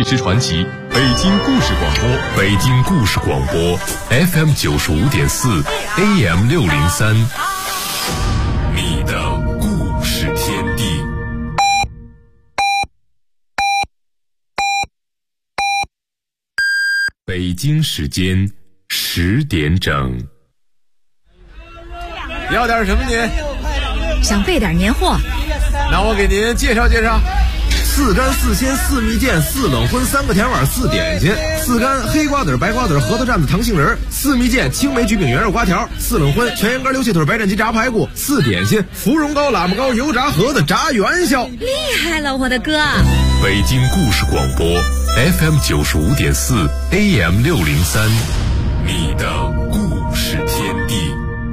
史传奇，北京故事广播， 北京故事广播 FM 95.4 AM 603，你的故事天地。北京时间10点整。 要点什么您？ 想备点年货， 那我给您介绍介绍。4干4鲜4蜜饯4冷荤3个甜碗4点心，4干黑瓜子白瓜子核桃蘸子糖杏仁，4蜜饯青梅焗饼圆肉瓜条，4冷荤全羊肝溜蟹腿白斩鸡炸排骨，4点心芙蓉糕喇嘛糕油炸盒子炸元宵。 厉害了我的哥！ 北京故事广播 FM 95.4 AM 603，你的故事天地。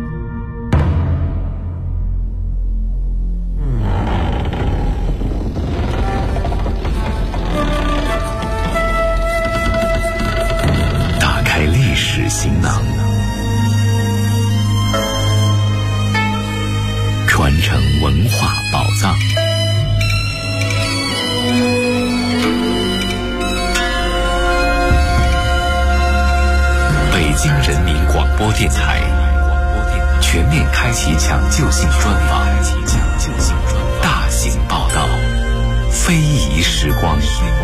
历史行囊，传承文化宝藏。北京人民广播电台全面开启抢救性专访，大型报道，非遗时光。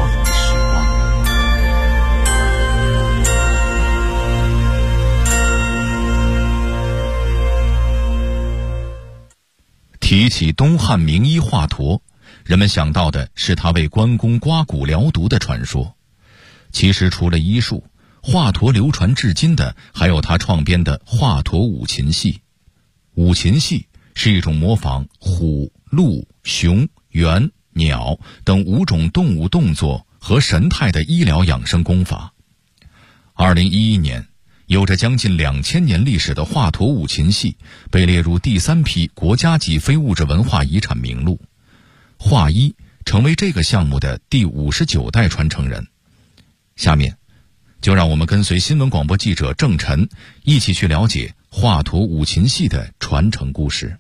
提起东汉名医华佗，人们想到的是他为关公刮骨疗毒的传说。其实除了医术，华佗流传至今的还有他创编的华佗五禽戏。五禽戏是一种模仿虎、鹿、熊、猿、鸟等5种动物动作和神态的医疗养生功法。2011年，有着将近2000年历史的华佗五禽戏被列入第3批国家级非物质文化遗产名录，华医成为这个项目的第59代传承人。下面就让我们跟随新闻广播记者郑晨一起去了解华佗五禽戏的传承故事。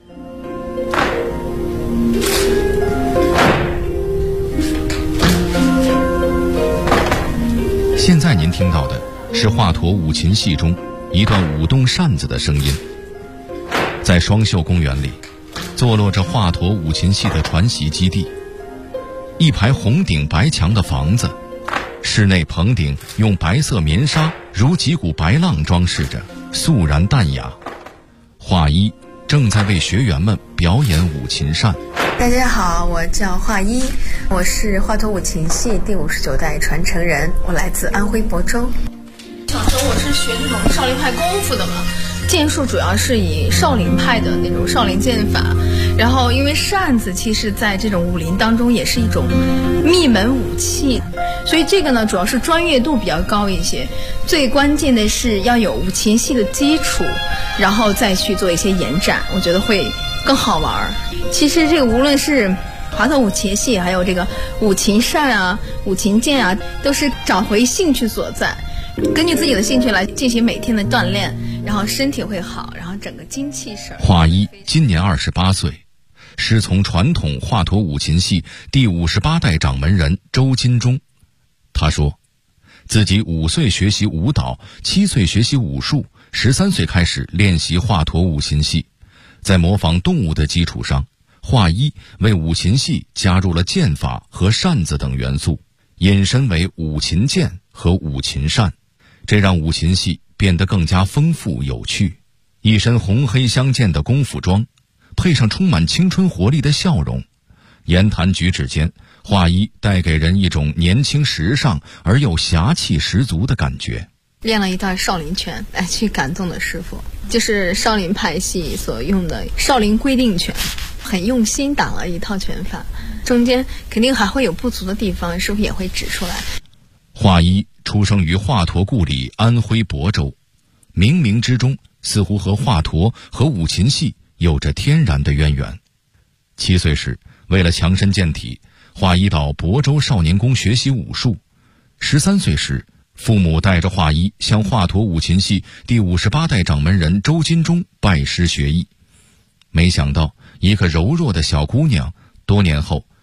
现在您听到的是华佗五禽戏中一段舞动扇子的声音。在双秀公园里，坐落着华佗五禽戏的传习基地。一排红顶白墙的房子，室内棚顶用白色棉纱如几股白浪装饰着，肃然淡雅。华医正在为学员们表演五禽扇。 大家好，我叫华医，我是华佗五禽戏第59代传承人，我来自安徽亳州。 小时候我是学那种少林派功夫的嘛，剑术主要是以少林派的那种少林剑法，然后因为扇子其实在这种武林当中也是一种秘门武器，所以这个呢主要是专业度比较高一些，最关键的是要有五禽戏的基础，然后再去做一些延展，我觉得会更好玩。其实这个无论是华佗五禽戏还有这个五禽扇啊、五禽剑啊，都是找回兴趣所在，根据自己的兴趣来进行每天的锻炼，然后身体会好，然后整个精气神。 华医今年28岁，师从传统华佗五禽戏第58代掌门人周金忠。他说自己5岁学习舞蹈，7岁学习武术，13岁开始练习华佗五禽戏。在模仿动物的基础上，华医为五禽戏加入了剑法和扇子等元素，引申为五禽剑和五禽扇，这让五禽戏变得更加丰富有趣。一身红黑相间的功夫装，配上充满青春活力的笑容，言谈举止间，华医带给人一种年轻时尚而又侠气十足的感觉。 练了一段少林拳来去感动的师傅，就是少林派系所用的少林规定拳，很用心打了一套拳法，中间肯定还会有不足的地方，师傅也会指出来。 华医出生于华佗故里安徽亳州，冥冥之中似乎和华佗和五禽戏有着天然的渊源。7岁时，为了强身健体，华医到亳州少年宫学习武术。13岁时，父母带着华医向华佗五禽戏第58代掌门人周金忠拜师学艺。没想到一个柔弱的小姑娘，多年后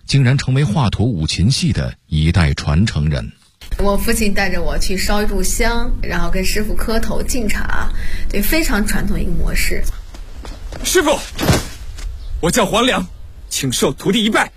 竟然成为华佗五禽戏的一代传承人。 我父亲带着我去烧一炷香，然后跟师傅磕头敬茶，对，非常传统一个模式。 师傅，我叫黄良，请受徒弟一拜。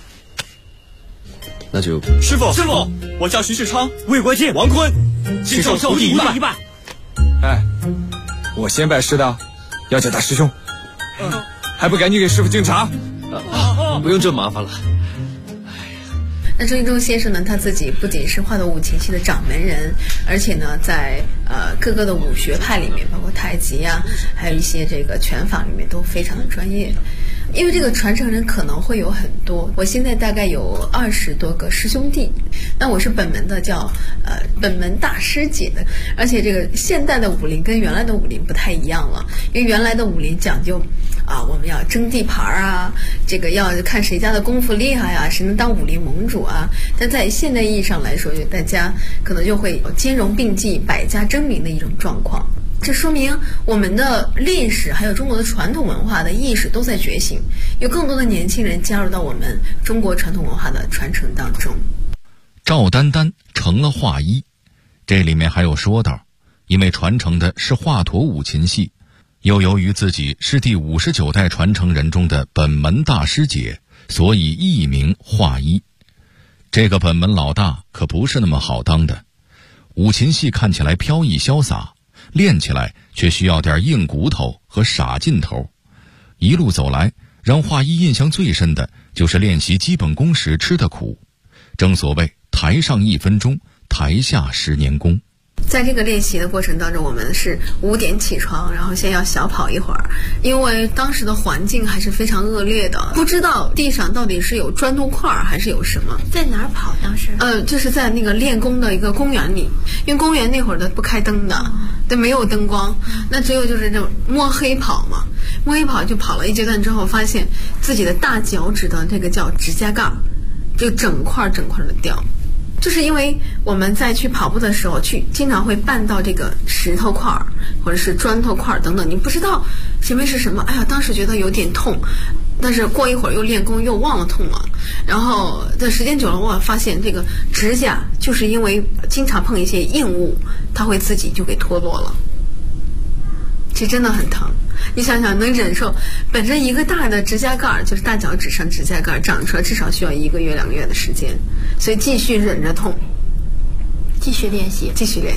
那就师傅，我叫徐世昌，魏国进，王坤，请受徒弟一拜。哎，我先拜师的，要叫大师兄，还不赶紧给师傅敬茶？ 不用这麻烦了。 那周一中先生呢，他自己不仅是华佗五禽戏的掌门人，而且呢，在各个的武学派里面，包括太极啊，还有一些这个拳法里面都非常的专业。因为这个传承人可能会有很多，我现在大概有20多个师兄弟，那我是本门的叫本门大师姐的，而且这个现代的武林跟原来的武林不太一样了，因为原来的武林讲究我们要争地盘啊，这个要看谁家的功夫厉害啊，谁能当武林盟主啊。但在现代意义上来说，就大家可能就会兼容并济、百家争鸣的一种状况。这说明我们的历史还有中国的传统文化的意识都在觉醒，有更多的年轻人加入到我们中国传统文化的传承当中。 赵丹丹成了华医，这里面还有说道，因为传承的是华佗五禽戏，又由于自己是第59代传承人中的本门大师姐，所以艺名华医。这个本门老大可不是那么好当的，五禽戏看起来飘逸潇洒，练起来却需要点硬骨头和傻劲头。一路走来，让华医印象最深的就是练习基本功时吃的苦。正所谓台上1分钟，台下10年功。 在这个练习的过程当中，我们是5点起床，然后先要小跑一会儿，因为当时的环境还是非常恶劣的，不知道地上到底是有砖头块还是有什么。 在哪儿跑当时？ 就是在那个练功的一个公园里，因为公园那会儿的不开灯的，对，没有灯光，那只有就是这种摸黑跑嘛。摸黑跑就跑了一阶段之后，发现自己的大脚趾的这个叫指甲盖就整块的掉。就是因为我们在去跑步的时候，经常会绊到这个石头块或者是砖头块等等，你不知道前面是什么。哎呀，当时觉得有点痛，但是过一会儿又练功又忘了痛了。然后在时间久了，我发现这个指甲就是因为经常碰一些硬物，它会自己就给脱落了。其实真的很疼，你想想能忍受本身一个大的指甲盖，就是大脚趾上指甲盖长出来至少需要1个月2个月的时间，所以继续忍着痛，继续练习。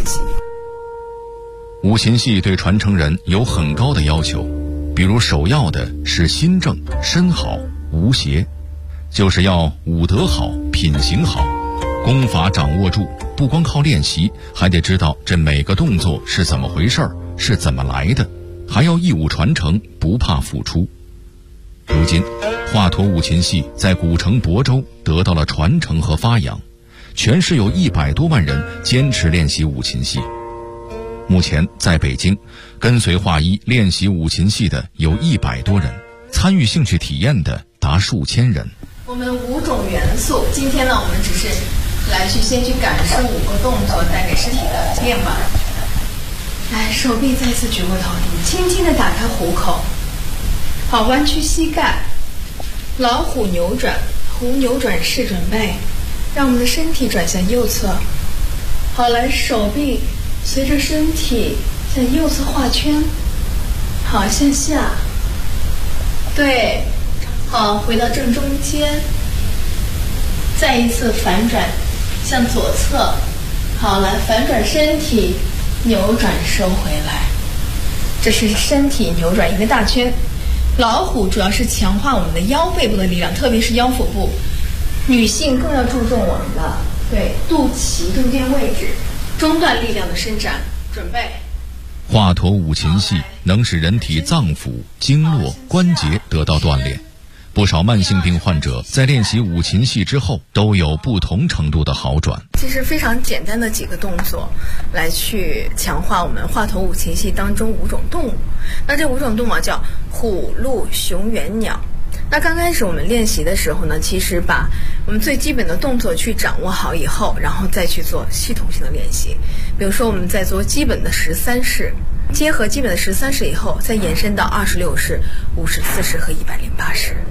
五禽戏对传承人有很高的要求，比如首要的是心正身好无邪，就是要武德好品行好，功法掌握住，不光靠练习，还得知道这每个动作是怎么回事儿，是怎么来的，还要义务传承，不怕付出。如今华佗五禽戏在古城亳州得到了传承和发扬，全市有100多万人坚持练习五禽戏。目前在北京跟随华医练习五禽戏的有100多人，参与兴趣体验的达数千人。 我们5种元素，今天呢我们只是来先去感受5个动作带给身体的变化。来，手臂再次举过头顶，轻轻地打开虎口。好，弯曲膝盖，老虎扭转，虎扭转式准备，让我们的身体转向右侧。好，来，手臂随着身体向右侧画圈。好，向下。对，好，回到正中间。再一次反转向左侧。好，来，反转身体。扭转收回来，这是身体扭转一个大圈。老虎主要是强化我们的腰背部的力量，特别是腰腹部。女性更要注重我们的肚脐中间位置，中段力量的伸展。准备。 华佗五禽戏能使人体脏腑、经络、关节得到锻炼。不少慢性病患者在练习五禽戏之后都有不同程度的好转。 其实非常简单的几个动作来去强化我们华佗五禽戏当中5种动物。那这5种动物叫虎、鹿、熊、猿、鸟。那刚开始我们练习的时候呢，其实把我们最基本的动作去掌握好以后，然后再去做系统性的练习。比如说我们在做基本的13式，结合基本的13式以后，再延伸到26式、54式和108式。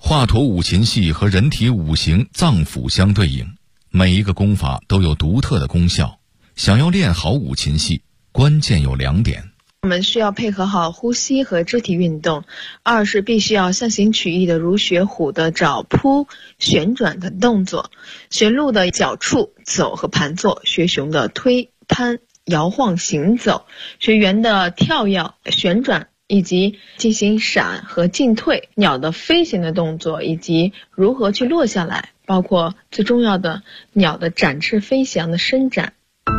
华佗五禽戏和人体五行脏腑相对应，每一个功法都有独特的功效。想要练好五禽戏，关键有2点。 我们需要配合好呼吸和肢体运动，2是必须要象形曲意的如学虎的找扑旋转的动作，学鹿的脚触走和盘坐，学熊的推攀摇晃行走，学猿的跳跃旋转，以及进行闪和进退，鸟的飞行的动作，以及如何去落下来，包括最重要的鸟的展翅飞翔的伸展。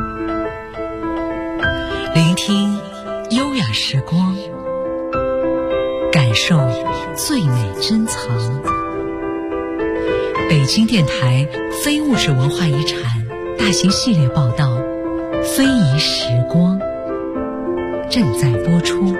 聆听优雅时光，感受最美珍藏。北京电台非物质文化遗产大型系列报道《非遗时光》正在播出。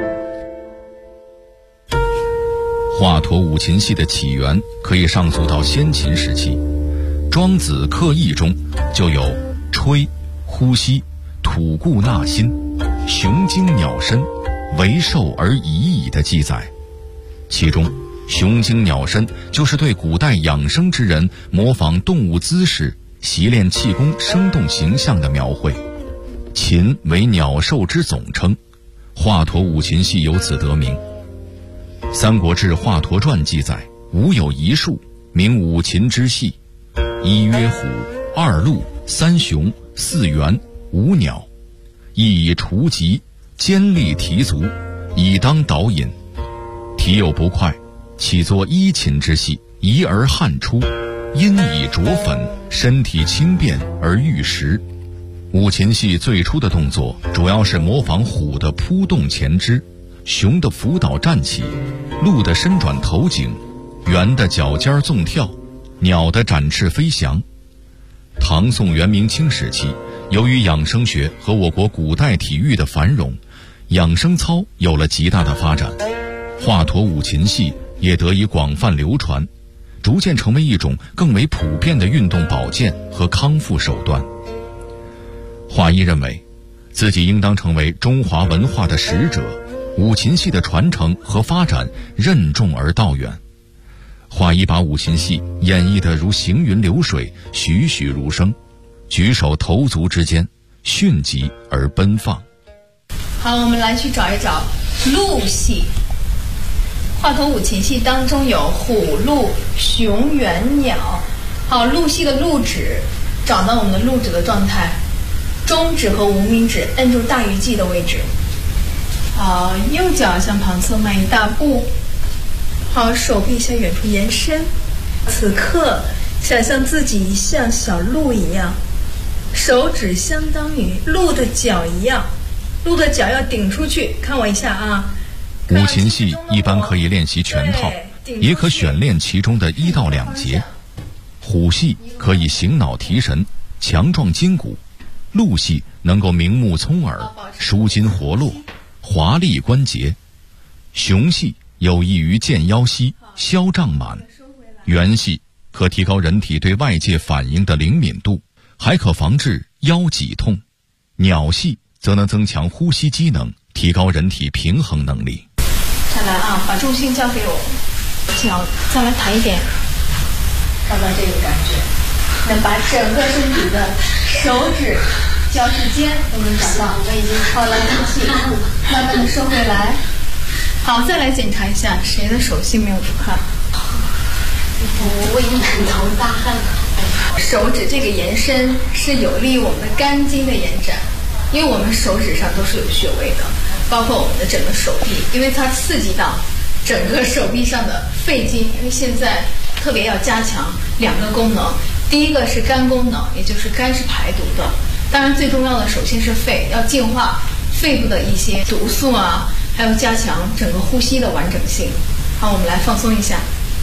华佗五禽戏的起源可以上溯到先秦时期，庄子刻意中就有吹、呼吸、吐故纳新、雄精鸟身、为兽而已矣的记载。其中雄精鸟身就是对古代养生之人模仿动物姿势习练气功生动形象的描绘，禽为鸟兽之总称，华佗五禽戏由此得名。《三国志·华佗传》记载，吾有一术，名五禽之戏，一曰虎，二鹿，三熊，四猿，五鸟，亦以雏疾，尖利蹄足，以当导引。蹄有不快，起作一禽之戏，疑而汗出，因以着粉，身体轻便而御食。五禽戏最初的动作主要是模仿虎的扑动前肢，熊的伏倒站起，鹿的伸转头颈，猿的脚尖纵跳，鸟的展翅飞翔。唐宋元明清时期，由于养生学和我国古代体育的繁荣，养生操有了极大的发展，华佗五禽戏也得以广泛流传，逐渐成为一种更为普遍的运动保健和康复手段。华医认为，自己应当成为中华文化的使者，五禽戏的传承和发展任重而道远。华医把五禽戏演绎得如行云流水，栩栩如生，举手投足之间迅疾而奔放。 好，我们来去找一找鹿戏。华佗五禽戏当中有虎、鹿、熊、猿、鸟。好，鹿戏的鹿指，找到我们的鹿指的状态，中指和无名指摁住大鱼际的位置。好，右脚向旁侧迈一大步。好，手臂向远处延伸。此刻想象自己像小鹿一样，手指相当于鹿的脚一样，鹿的脚要顶出去。看我一下啊。 五禽戏一般可以练习全套，也可选练其中的1到2节。虎戏可以醒脑提神，强壮筋骨；鹿戏能够明目聪耳，舒筋活络，华丽关节；熊戏有益于健腰膝，消胀满；猿戏可提高人体对外界反应的灵敏度，还可防治腰脊痛；鸟戏则能增强呼吸机能，提高人体平衡能力。 再来啊，把重心交给我，脚再来抬一点，找到这个感觉，能把整个身体的手指、脚趾尖都能找到。我已经好了，吐气，慢慢的收回来。好，再来检查一下谁的手心没有出汗。我已经满头大汗了。手指这个延伸是有利于我们的肝经的延展，因为我们手指上都是有穴位的，包括我们的整个手臂，因为它刺激到整个手臂上的肺经。因为现在特别要加强2个功能，第一个是肝功能，也就是肝是排毒的，当然最重要的首先是肺，要净化肺部的一些毒素啊，还有加强整个呼吸的完整性。好，我们来放松一下。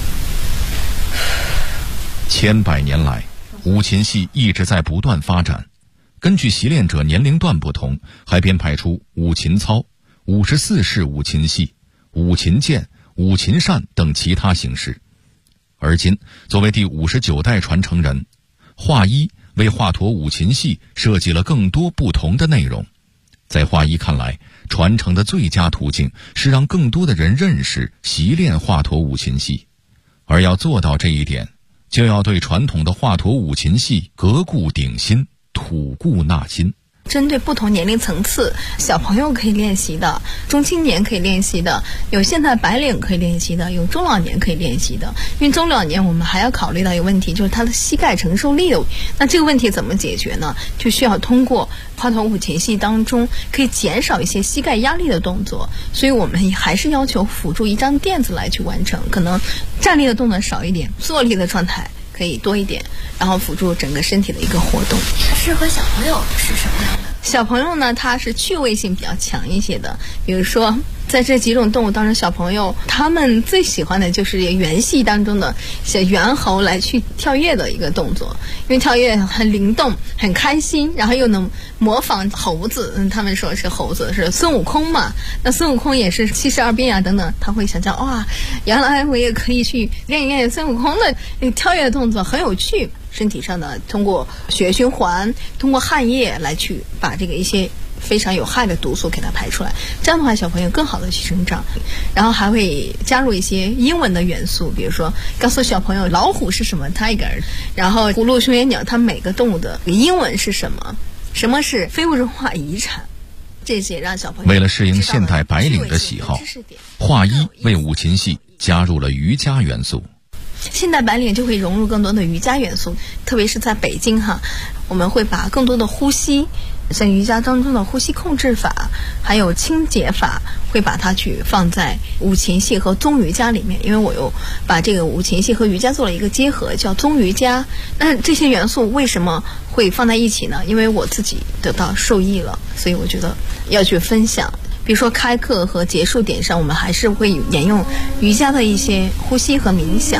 千百年来，五禽戏一直在不断发展，根据习练者年龄段不同，还编排出五禽操、54式五禽戏、五禽剑、五禽扇等其他形式。而今作为第59代传承人，华医为华佗五禽戏设计了更多不同的内容。在华医看来，传承的最佳途径是让更多的人认识、习练华佗五禽戏。 而要做到这一点，就要对传统的华佗五禽戏革故鼎新，吐故纳新。 针对不同年龄层次，小朋友可以练习的，中青年可以练习的，有现代白领可以练习的，有中老年可以练习的。因为中老年我们还要考虑到一个问题，就是他的膝盖承受力的。那这个问题怎么解决呢？就需要通过华佗五禽戏当中可以减少一些膝盖压力的动作，所以我们还是要求辅助一张垫子来去完成，可能站立的动作少一点，坐立的状态可以多一点，然后辅助整个身体的一个活动。 适合小朋友是什么样的？ 小朋友呢，他是趣味性比较强一些的，比如说在这几种动物当中，小朋友他们最喜欢的就是猿戏当中的像猿猴来去跳跃的一个动作，因为跳跃很灵动很开心，然后又能模仿猴子，他们说是猴子是孙悟空嘛，那孙悟空也是72变啊等等，他会想象哇，原来我也可以去练一练孙悟空的跳跃动作，很有趣。身体上呢，通过血液循环，通过汗液来去把这个一些非常有害的毒素给它排出来，这样的话小朋友更好的去生长。然后还会加入一些英文的元素，比如说告诉小朋友老虎是什么 tiger， 然后葫芦、熊眼鸟它每个动物的英文是什么，什么是非物质文化遗产，这些让小朋友为了适应现代白领的喜好，华一为五禽戏加入了瑜伽元素。 现代白领就会融入更多的瑜伽元素，特别是在北京我们会把更多的呼吸，像瑜伽当中的呼吸控制法还有清洁法，会把它去放在五禽戏和宗瑜伽里面，因为我又把这个五禽戏和瑜伽做了一个结合，叫宗瑜伽。那这些元素为什么会放在一起呢？因为我自己得到受益了，所以我觉得要去分享。比如说开课和结束点上，我们还是会沿用瑜伽的一些呼吸和冥想。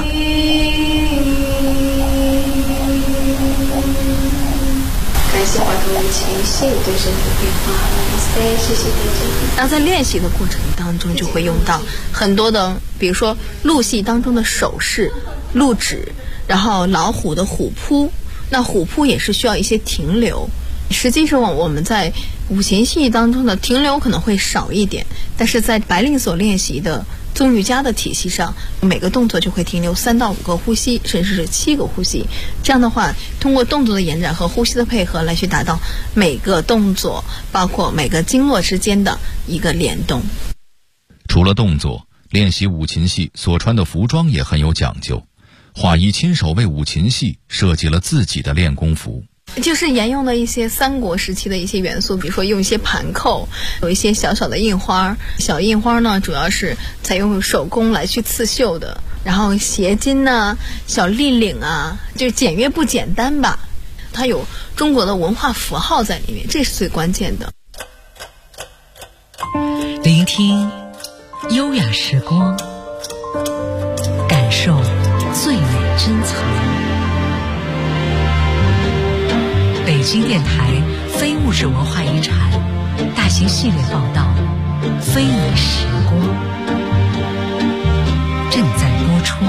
感谢华佗五禽戏对身体变化，谢谢大家。 那在练习的过程当中，就会用到很多的，比如说鹿戏当中的手势、鹿指，然后老虎的虎扑，那虎扑也是需要一些停留。实际上我们在五禽戏当中的停留可能会少一点，但是在白领所练习的宗瑜伽的体系上，每个动作就会停留3到5个呼吸，甚至是7个呼吸。这样的话，通过动作的延展和呼吸的配合来去达到每个动作包括每个经络之间的一个联动。 除了动作，练习五禽戏所穿的服装也很有讲究。华一亲手为五禽戏设计了自己的练功服， 就是沿用了一些三国时期的一些元素，比如说用一些盘扣，有一些小小的印花，小印花呢主要是采用手工来去刺绣的，然后斜襟呐、小立领啊，就简约不简单吧，它有中国的文化符号在里面，这是最关键的。 聆听优雅时光，感受最美珍藏。北京电台非物质文化遗产大型系列报道《非遗时光》正在播出。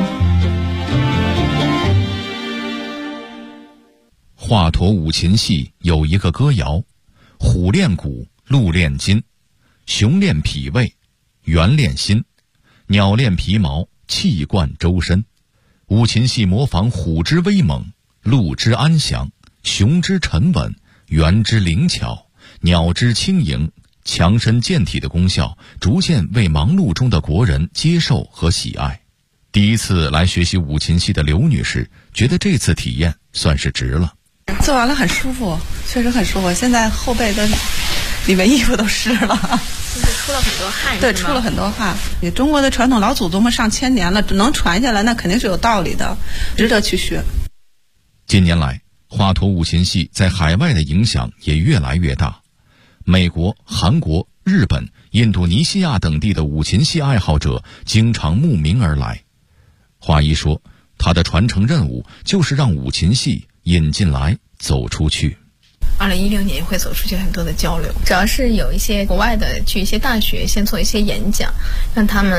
华佗五禽戏有一个歌谣：虎练骨，鹿练筋，熊练脾胃，猿练心，鸟练皮毛，气贯周身。五禽戏模仿虎之威猛，鹿之安详，熊之沉稳，猿之灵巧，鸟之轻盈，强身健体的功效逐渐为忙碌中的国人接受和喜爱。第一次来学习五禽戏的刘女士觉得这次体验算是值了。 做完了很舒服，确实很舒服，现在后背的里面衣服都湿了， 就是出了很多汗。 对，出了很多汗。中国的传统老祖宗们上千年了，能传下来那肯定是有道理的，值得去学。 近年来华佗五禽戏在海外的影响也越来越大，美国、韩国、日本、印度尼西亚等地的五禽戏爱好者经常慕名而来。华一说，他的传承任务就是让五禽戏引进来走出去。 2016年会走出去很多的交流，主要是有一些国外的去一些大学先做一些演讲，让他们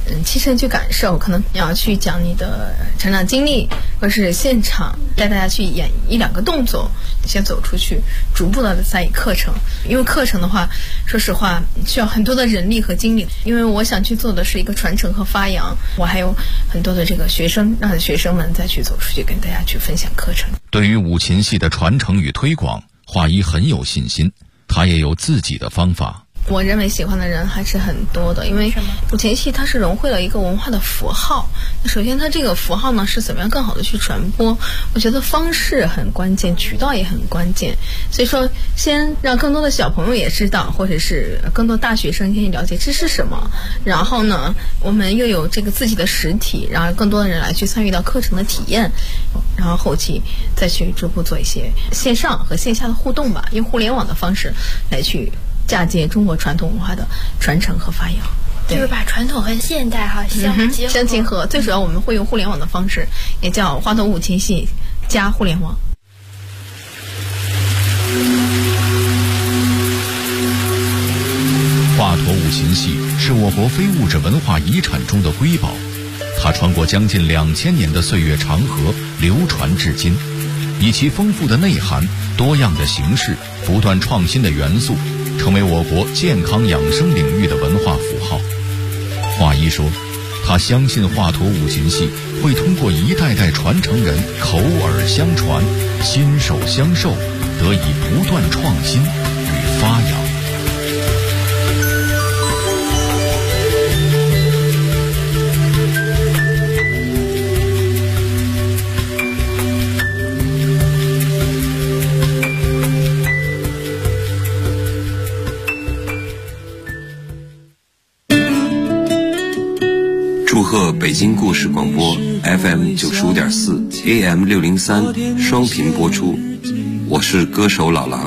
亲身去感受，可能你要去讲你的成长经历，或是现场带大家去演1-2个动作，先走出去，逐步的再以课程。因为课程的话，说实话需要很多的人力和精力，因为我想去做的是一个传承和发扬，我还有很多的这个学生，让学生们再去走出去跟大家去分享课程。 对于五禽戏的传承与推广，华一很有信心，他也有自己的方法。 我认为喜欢的人还是很多的，因为五禽戏它是融汇了一个文化的符号。首先它这个符号呢是怎么样更好的去传播，我觉得方式很关键，渠道也很关键。所以说先让更多的小朋友也知道，或者是更多大学生先了解这是什么，然后呢我们又有这个自己的实体，然后更多的人来去参与到课程的体验，然后后期再去逐步做一些线上和线下的互动吧，用互联网的方式来去嫁接中国传统文化的传承和发扬， 就是把传统和现代相结合。 最主要我们会用互联网的方式，也叫花头五禽戏加互联网。 华佗五禽戏是我国非物质文化遗产中的瑰宝，它穿过将近2000年的岁月长河，流传至今，以其丰富的内涵、多样的形式、不断创新的元素，成为我国健康养生领域的文化符号。华一说，他相信华佗五禽戏会通过一代代传承人口耳相传、心手相授，得以不断创新与发扬。 祝贺北京故事广播 FM 95.4 AM 603双频播出，我是歌手老狼。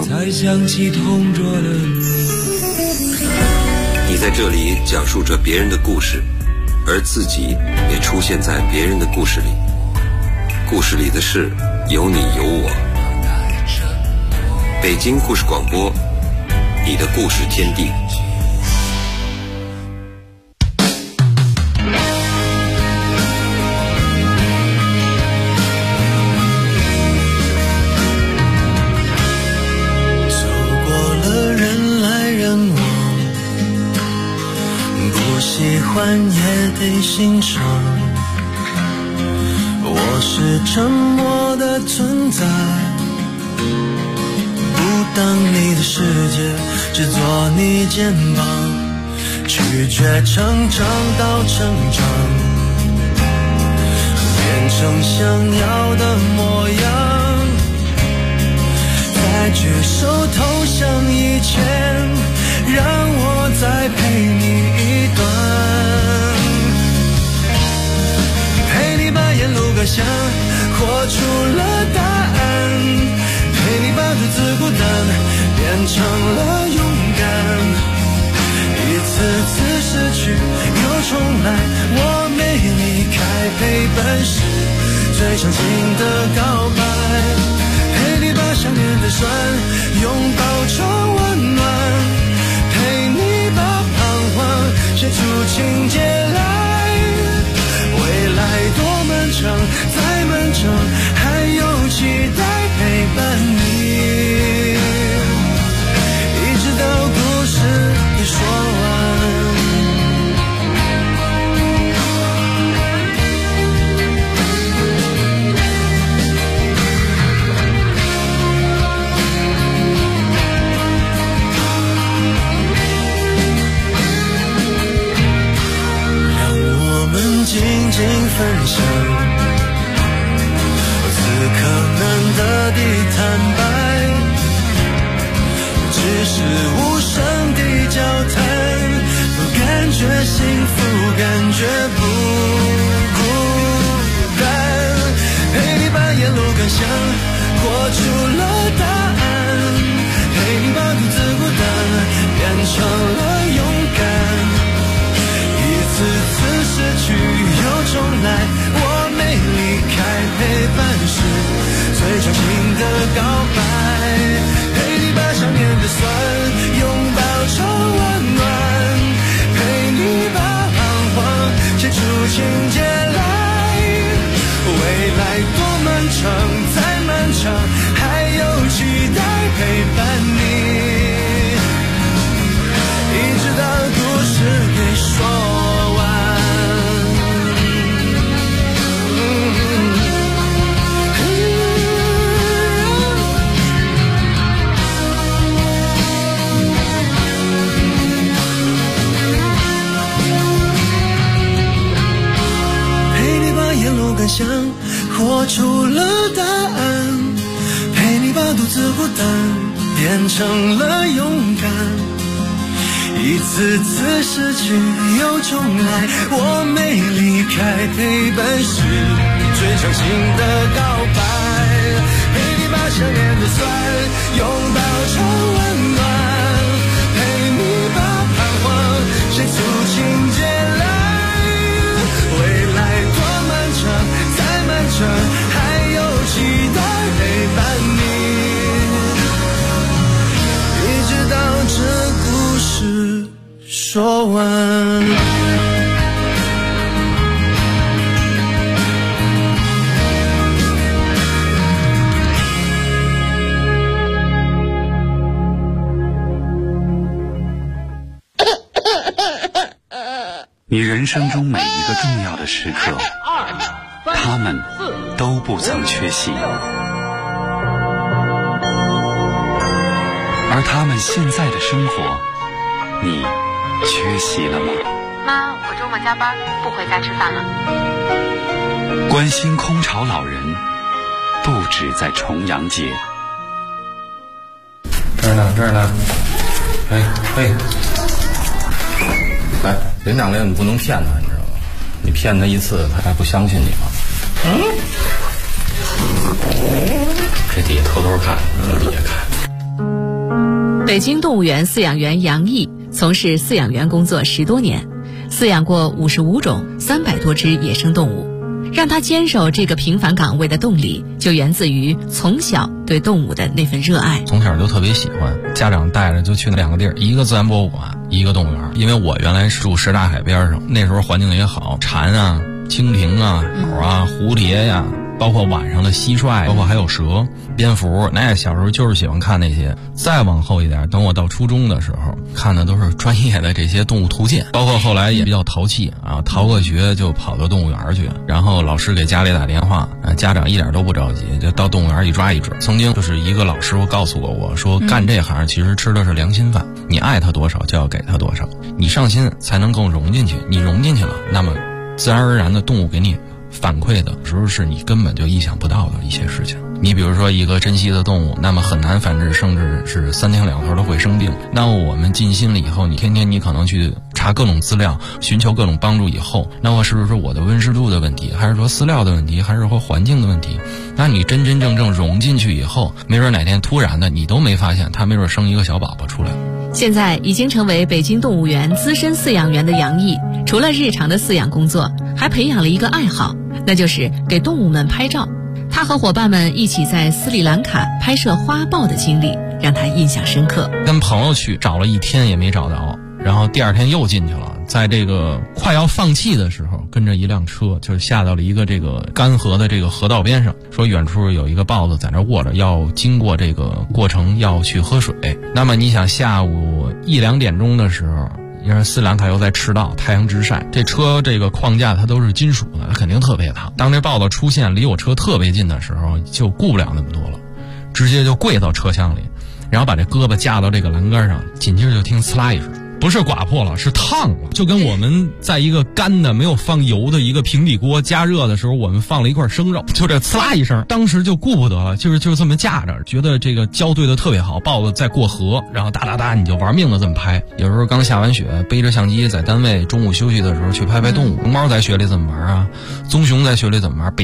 你在这里讲述着别人的故事，而自己也出现在别人的故事里，故事里的事有你有我。北京故事广播，你的故事天地。 也得欣赏，我是沉默的存在，不当你的世界，只做你肩膀，拒绝成长到成长，变成想要的模样，在举手投降以前，让我再陪你一段，陪你把沿路感想活出了答案，陪你把独自孤单变成了勇敢，一次次失去又重来，我没离开陪伴是最长情的告白，陪你把想念的酸拥抱成温暖，陪你把彷徨写出情节来，未来多漫长，再漫长还有期待陪伴你，一直到故事你说完。 活出了答案，陪你把独自孤单变成了勇敢，一次次失去又重来，我没离开，陪伴是最长情的告白，陪你把想念的酸拥抱成温暖，陪你把彷徨写出情节来，未来多漫长再漫长，还有期待陪伴你，一直到这故事说完。 你人生中每一个重要的时刻，他们都不曾缺席，而他们现在的生活，你缺席了吗？ 妈，我周末加班，不回家吃饭了。 关心空巢老人，不止在重阳节。 这儿呢，这儿呢。来，林长烈，你不能骗他，你知道吗？你骗他一次，他还不相信你吗？这底下偷偷看，底下看。 北京动物园饲养员杨毅从事饲养员工作10多年，饲养过55种300多只野生动物。让他坚守这个平凡岗位的动力，就源自于从小对动物的那份热爱。 从小就特别喜欢，家长带着就去那2个地儿，一个自然博物馆，一个动物园。因为我原来是住什刹海边上，那时候环境也好，蝉啊、蜻蜓啊、鸟啊、蝴蝶呀，包括晚上的蟋蟀，包括还有蛇、蝙蝠，那小时候就是喜欢看那些。再往后一点，等我到初中的时候，看的都是专业的这些动物图鉴，包括后来也比较淘气啊，逃个学就跑到动物园去，然后老师给家里打电话，家长一点都不着急，就到动物园一抓一准。曾经就是一个老师傅告诉过我说，干这行其实吃的是良心饭，你爱他多少就要给他多少，你上心才能更融进去，你融进去了，那么自然而然的动物给你反馈的时候是你根本就意想不到的一些事情。你比如说一个珍稀的动物，那么很难繁殖，甚至是3天2头都会生病。那我们尽心了以后，你天天你可能去查各种资料，寻求各种帮助以后，那么是不是我的温湿度的问题，还是说饲料的问题，还是说环境的问题？那你真真正正融进去以后，没准哪天突然的你都没发现，它没准生一个小宝宝出来。 现在已经成为北京动物园资深饲养员的杨毅，除了日常的饲养工作，还培养了一个爱好，那就是给动物们拍照。他和伙伴们一起在斯里兰卡拍摄花豹的经历让他印象深刻。 跟朋友去找了1天也没找着，然后第2天又进去了，在这个快要放弃的时候，跟着一辆车就下到了一个这个干涸的这个河道边上，说远处有一个豹子在那卧着，要经过这个过程要去喝水。那么你想下午1、2点钟的时候，因为斯里兰卡又在赤道，太阳直晒，这车这个框架它都是金属的，它肯定特别烫。当这豹子出现离我车特别近的时候，就顾不了那么多了，直接就跪到车厢里，然后把这胳膊架到这个栏杆上，紧接着就听呲啦一声，不是刮破了，是烫了，就跟我们在一个干的没有放油的一个平底锅加热的时候，我们放了一块生肉，就这呲啦一声，当时就顾不得了，就这么架着，觉得这个胶对的特别好，豹子在过河，然后哒哒哒你就玩命的这么拍。有时候刚下完雪，背着相机在单位中午休息的时候去拍拍动物，龙猫在雪里怎么玩啊，棕熊在雪里怎么玩，